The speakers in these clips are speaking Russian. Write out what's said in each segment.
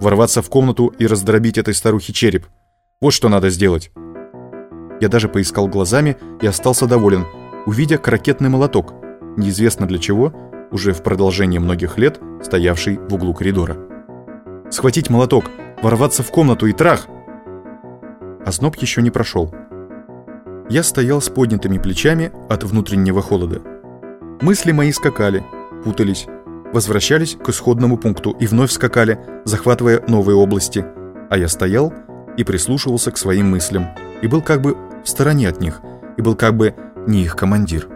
ворваться в комнату и раздробить этой старухе череп. Вот что надо сделать. Я даже поискал глазами и остался доволен, увидя крокетный молоток, неизвестно для чего, уже в продолжении многих лет стоявший в углу коридора. Схватить молоток, ворваться в комнату и трах! Озноб еще не прошел. Я стоял с поднятыми плечами от внутреннего холода. Мысли мои скакали, путались, возвращались к исходному пункту и вновь скакали, захватывая новые области. А я стоял и прислушивался к своим мыслям, и был как бы в стороне от них, и был как бы не их командир.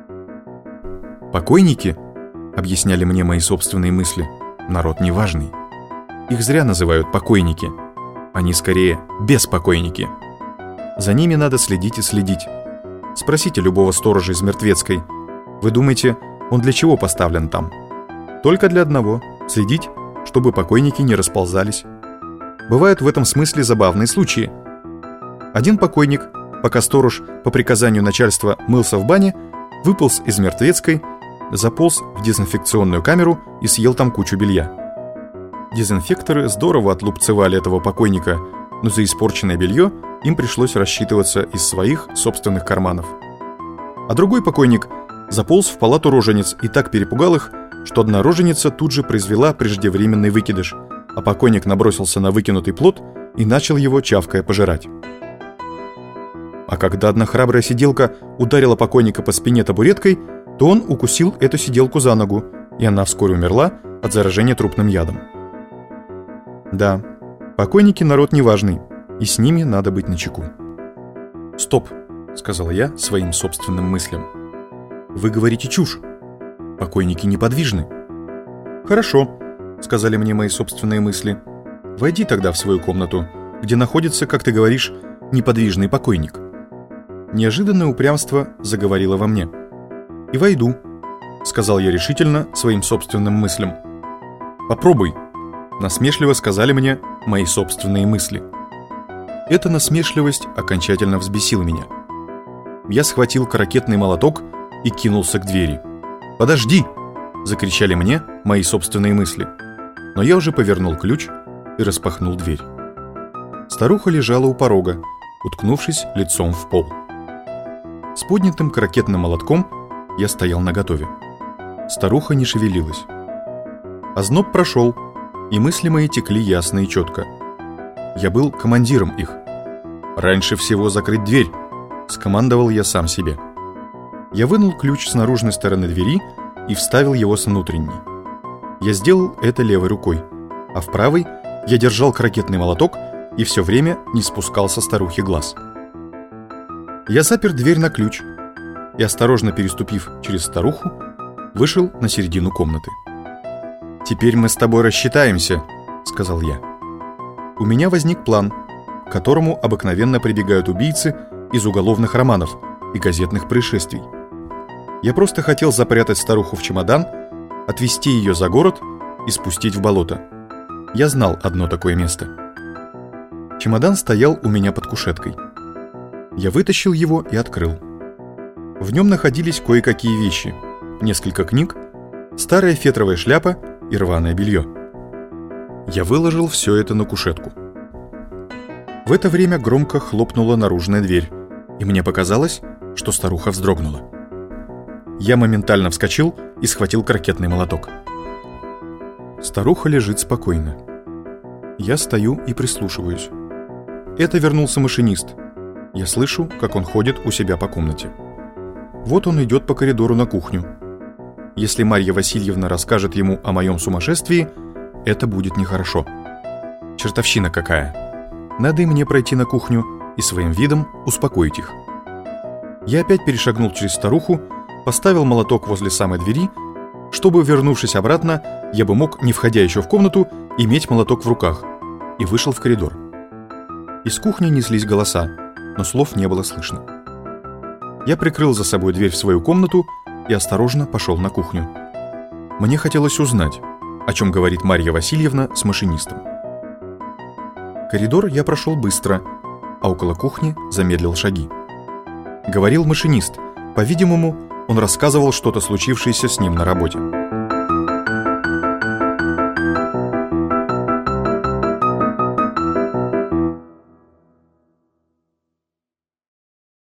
«Покойники», — объясняли мне мои собственные мысли, — «народ неважный. Их зря называют покойники. Они скорее беспокойники. За ними надо следить и следить. Спросите любого сторожа из Мертвецкой. Вы думаете, он для чего поставлен там? Только для одного — следить, чтобы покойники не расползались. Бывают в этом смысле забавные случаи. Один покойник, пока сторож по приказанию начальства мылся в бане, выполз из Мертвецкой, заполз в дезинфекционную камеру и съел там кучу белья. Дезинфекторы здорово отлупцевали этого покойника, но за испорченное белье им пришлось рассчитываться из своих собственных карманов. А другой покойник заполз в палату рожениц и так перепугал их, что одна роженица тут же произвела преждевременный выкидыш, а покойник набросился на выкинутый плод и начал его, чавкая, пожирать. А когда одна храбрая сиделка ударила покойника по спине табуреткой, то он укусил эту сиделку за ногу, и она вскоре умерла от заражения трупным ядом. Да, покойники народ неважный, и с ними надо быть начеку. «Стоп», — сказал я своим собственным мыслям. «Вы говорите чушь. Покойники неподвижны». «Хорошо», — сказали мне мои собственные мысли. «Войди тогда в свою комнату, где находится, как ты говоришь, неподвижный покойник». Неожиданное упрямство заговорило во мне. «И войду», — сказал я решительно своим собственным мыслям. «Попробуй», — насмешливо сказали мне мои собственные мысли. Эта насмешливость окончательно взбесила меня. Я схватил крокетный молоток и кинулся к двери. «Подожди!» — закричали мне мои собственные мысли. Но я уже повернул ключ и распахнул дверь. Старуха лежала у порога, уткнувшись лицом в пол. С поднятым крокетным молотком я стоял наготове. Старуха не шевелилась. Озноб прошел, и мысли мои текли ясно и четко. Я был командиром их. «Раньше всего закрыть дверь», — скомандовал я сам себе. Я вынул ключ с наружной стороны двери и вставил его с внутренней. Я сделал это левой рукой, а в правой я держал крокетный молоток и все время не спускал со старухи глаз. Я запер дверь на ключ и, осторожно переступив через старуху, вышел на середину комнаты. «Теперь мы с тобой рассчитаемся», — сказал я. У меня возник план, к которому обыкновенно прибегают убийцы из уголовных романов и газетных происшествий. Я просто хотел запрятать старуху в чемодан, отвезти ее за город и спустить в болото. Я знал одно такое место. Чемодан стоял у меня под кушеткой. Я вытащил его и открыл. В нем находились кое-какие вещи: несколько книг, старая фетровая шляпа и рваное белье. Я выложил все это на кушетку. В это время громко хлопнула наружная дверь, и мне показалось, что старуха вздрогнула. Я моментально вскочил и схватил крокетный молоток. Старуха лежит спокойно. Я стою и прислушиваюсь. Это вернулся машинист. Я слышу, как он ходит у себя по комнате. Вот он идет по коридору на кухню. Если Марья Васильевна расскажет ему о моем сумасшествии, это будет нехорошо. Чертовщина какая. Надо и мне пройти на кухню и своим видом успокоить их. Я опять перешагнул через старуху, поставил молоток возле самой двери, чтобы, вернувшись обратно, я бы мог, не входя еще в комнату, иметь молоток в руках, и вышел в коридор. Из кухни неслись голоса, но слов не было слышно. Я прикрыл за собой дверь в свою комнату и осторожно пошел на кухню. Мне хотелось узнать, о чем говорит Марья Васильевна с машинистом. Коридор я прошел быстро, а около кухни замедлил шаги. Говорил машинист. По-видимому, он рассказывал что-то случившееся с ним на работе.